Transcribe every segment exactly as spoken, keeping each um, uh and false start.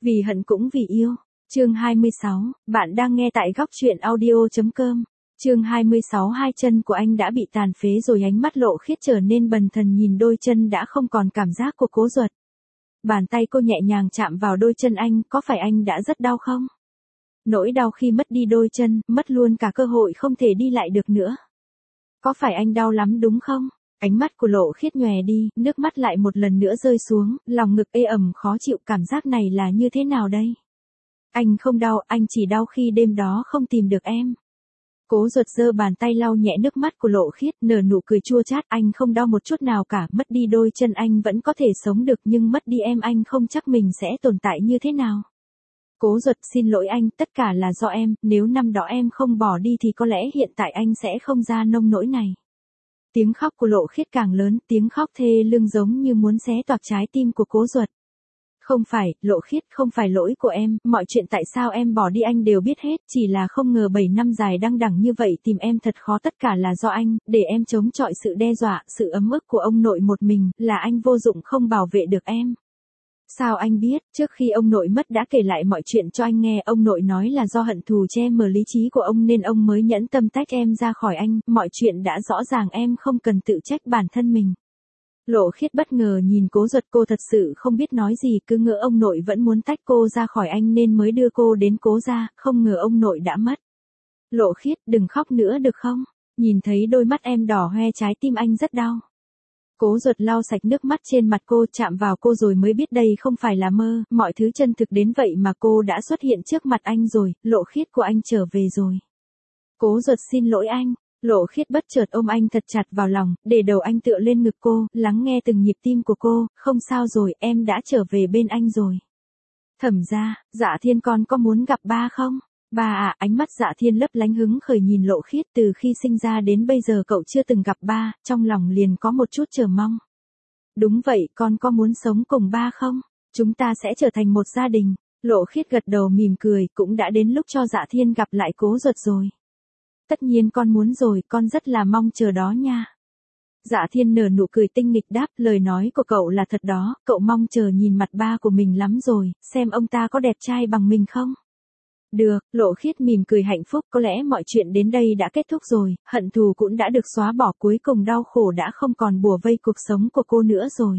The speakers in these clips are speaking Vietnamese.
Vì hận cũng vì yêu. Chương hai mươi sáu, bạn đang nghe tại góc truyện audio.com. Chương hai mươi sáu, hai chân của anh đã bị tàn phế rồi, ánh mắt Lộ Khiết trở nên bần thần nhìn đôi chân đã không còn cảm giác của Cố Duật. Bàn tay cô nhẹ nhàng chạm vào đôi chân anh, có phải anh đã rất đau không? Nỗi đau khi mất đi đôi chân, mất luôn cả cơ hội không thể đi lại được nữa. Có phải anh đau lắm đúng không? Ánh mắt của Lộ Khiết nhòe đi, nước mắt lại một lần nữa rơi xuống, lòng ngực ê ẩm khó chịu, cảm giác này là như thế nào đây? Anh không đau, anh chỉ đau khi đêm đó không tìm được em. Cố Duật giơ bàn tay lau nhẹ nước mắt của Lộ Khiết, nở nụ cười chua chát, anh không đau một chút nào cả, mất đi đôi chân anh vẫn có thể sống được nhưng mất đi em anh không chắc mình sẽ tồn tại như thế nào. Cố Duật, xin lỗi anh, tất cả là do em, nếu năm đó em không bỏ đi thì có lẽ hiện tại anh sẽ không ra nông nỗi này. Tiếng khóc của Lộ Khiết càng lớn, tiếng khóc thê lương giống như muốn xé toạc trái tim của Cố Duật. Không phải, Lộ Khiết, không phải lỗi của em, mọi chuyện tại sao em bỏ đi anh đều biết hết, chỉ là không ngờ bảy năm dài đăng đẳng như vậy tìm em thật khó, tất cả là do anh, để em chống chọi sự đe dọa, sự ấm ức của ông nội một mình, là anh vô dụng không bảo vệ được em. Sao anh biết, trước khi ông nội mất đã kể lại mọi chuyện cho anh nghe, ông nội nói là do hận thù che mờ lý trí của ông nên ông mới nhẫn tâm tách em ra khỏi anh, mọi chuyện đã rõ ràng, em không cần tự trách bản thân mình. Lộ Khiết bất ngờ nhìn Cố Duật, cô thật sự không biết nói gì, cứ ngỡ ông nội vẫn muốn tách cô ra khỏi anh nên mới đưa cô đến Cố gia, không ngờ ông nội đã mất. Lộ Khiết, đừng khóc nữa được không? Nhìn thấy đôi mắt em đỏ hoe, trái tim anh rất đau. Cố Duật lau sạch nước mắt trên mặt cô, chạm vào cô rồi mới biết đây không phải là mơ, mọi thứ chân thực đến vậy mà cô đã xuất hiện trước mặt anh rồi, Lộ Khiết của anh trở về rồi. Cố Duật, xin lỗi anh. Lộ Khiết bất chợt ôm anh thật chặt vào lòng, để đầu anh tựa lên ngực cô, lắng nghe từng nhịp tim của cô, không sao rồi, em đã trở về bên anh rồi. Thẩm gia, Dạ Thiên con có muốn gặp ba không? Ba à, ánh mắt Dạ Thiên lấp lánh hứng khởi nhìn Lộ Khiết, từ khi sinh ra đến bây giờ cậu chưa từng gặp ba, trong lòng liền có một chút chờ mong. Đúng vậy, con có muốn sống cùng ba không? Chúng ta sẽ trở thành một gia đình. Lộ Khiết gật đầu mỉm cười, cũng đã đến lúc cho Dạ Thiên gặp lại Cố Duật rồi. Tất nhiên con muốn rồi, con rất là mong chờ đó nha. Dạ Thiên nở nụ cười tinh nghịch đáp, lời nói của cậu là thật đó, cậu mong chờ nhìn mặt ba của mình lắm rồi, xem ông ta có đẹp trai bằng mình không? Được, Lộ Khiết mỉm cười hạnh phúc, có lẽ mọi chuyện đến đây đã kết thúc rồi, hận thù cũng đã được xóa bỏ, cuối cùng đau khổ đã không còn bủa vây cuộc sống của cô nữa rồi.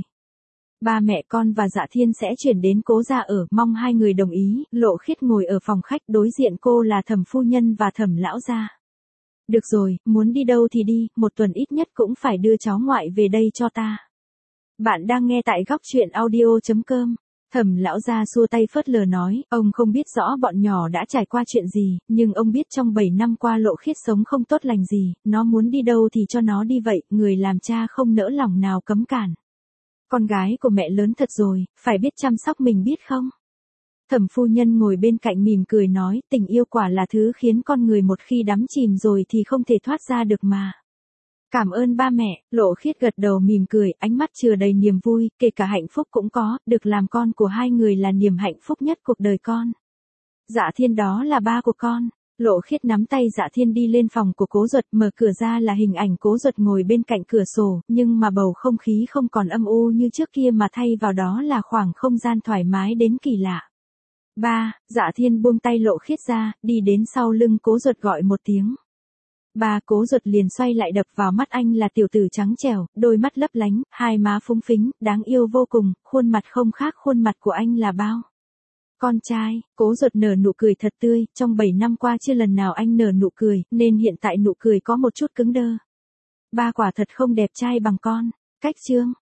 Ba mẹ con và Dạ Thiên sẽ chuyển đến Cố gia ở, mong hai người đồng ý. Lộ Khiết ngồi ở phòng khách, đối diện cô là Thẩm phu nhân và Thẩm lão gia. Được rồi, muốn đi đâu thì đi, một tuần ít nhất cũng phải đưa cháu ngoại về đây cho ta. Bạn đang nghe tại góc truyện audio.com. Thẩm lão gia xua tay phớt lờ nói, ông không biết rõ bọn nhỏ đã trải qua chuyện gì, nhưng ông biết trong bảy năm qua Lộ Khiết sống không tốt lành gì, nó muốn đi đâu thì cho nó đi vậy, người làm cha không nỡ lòng nào cấm cản. Con gái của mẹ lớn thật rồi, phải biết chăm sóc mình biết không? Thẩm phu nhân ngồi bên cạnh mỉm cười nói, tình yêu quả là thứ khiến con người một khi đắm chìm rồi thì không thể thoát ra được mà. Cảm ơn ba mẹ, Lộ Khiết gật đầu mỉm cười, ánh mắt chứa đầy niềm vui, kể cả hạnh phúc cũng có, được làm con của hai người là niềm hạnh phúc nhất cuộc đời con. Dạ Thiên, đó là ba của con. Lộ Khiết nắm tay Dạ Thiên đi lên phòng của Cố Duật, mở cửa ra là hình ảnh Cố Duật ngồi bên cạnh cửa sổ, nhưng mà bầu không khí không còn âm u như trước kia mà thay vào đó là khoảng không gian thoải mái đến kỳ lạ. Ba, Dạ Thiên buông tay Lộ Khiết ra, đi đến sau lưng Cố Duật gọi một tiếng. Ba, Cố Duật liền xoay lại, đập vào mắt anh là tiểu tử trắng trẻo, đôi mắt lấp lánh, hai má phúng phính, đáng yêu vô cùng, khuôn mặt không khác khuôn mặt của anh là bao. Con trai, Cố Duật nở nụ cười thật tươi, trong bảy năm qua chưa lần nào anh nở nụ cười, nên hiện tại nụ cười có một chút cứng đơ. Ba quả thật không đẹp trai bằng con. Cách chương.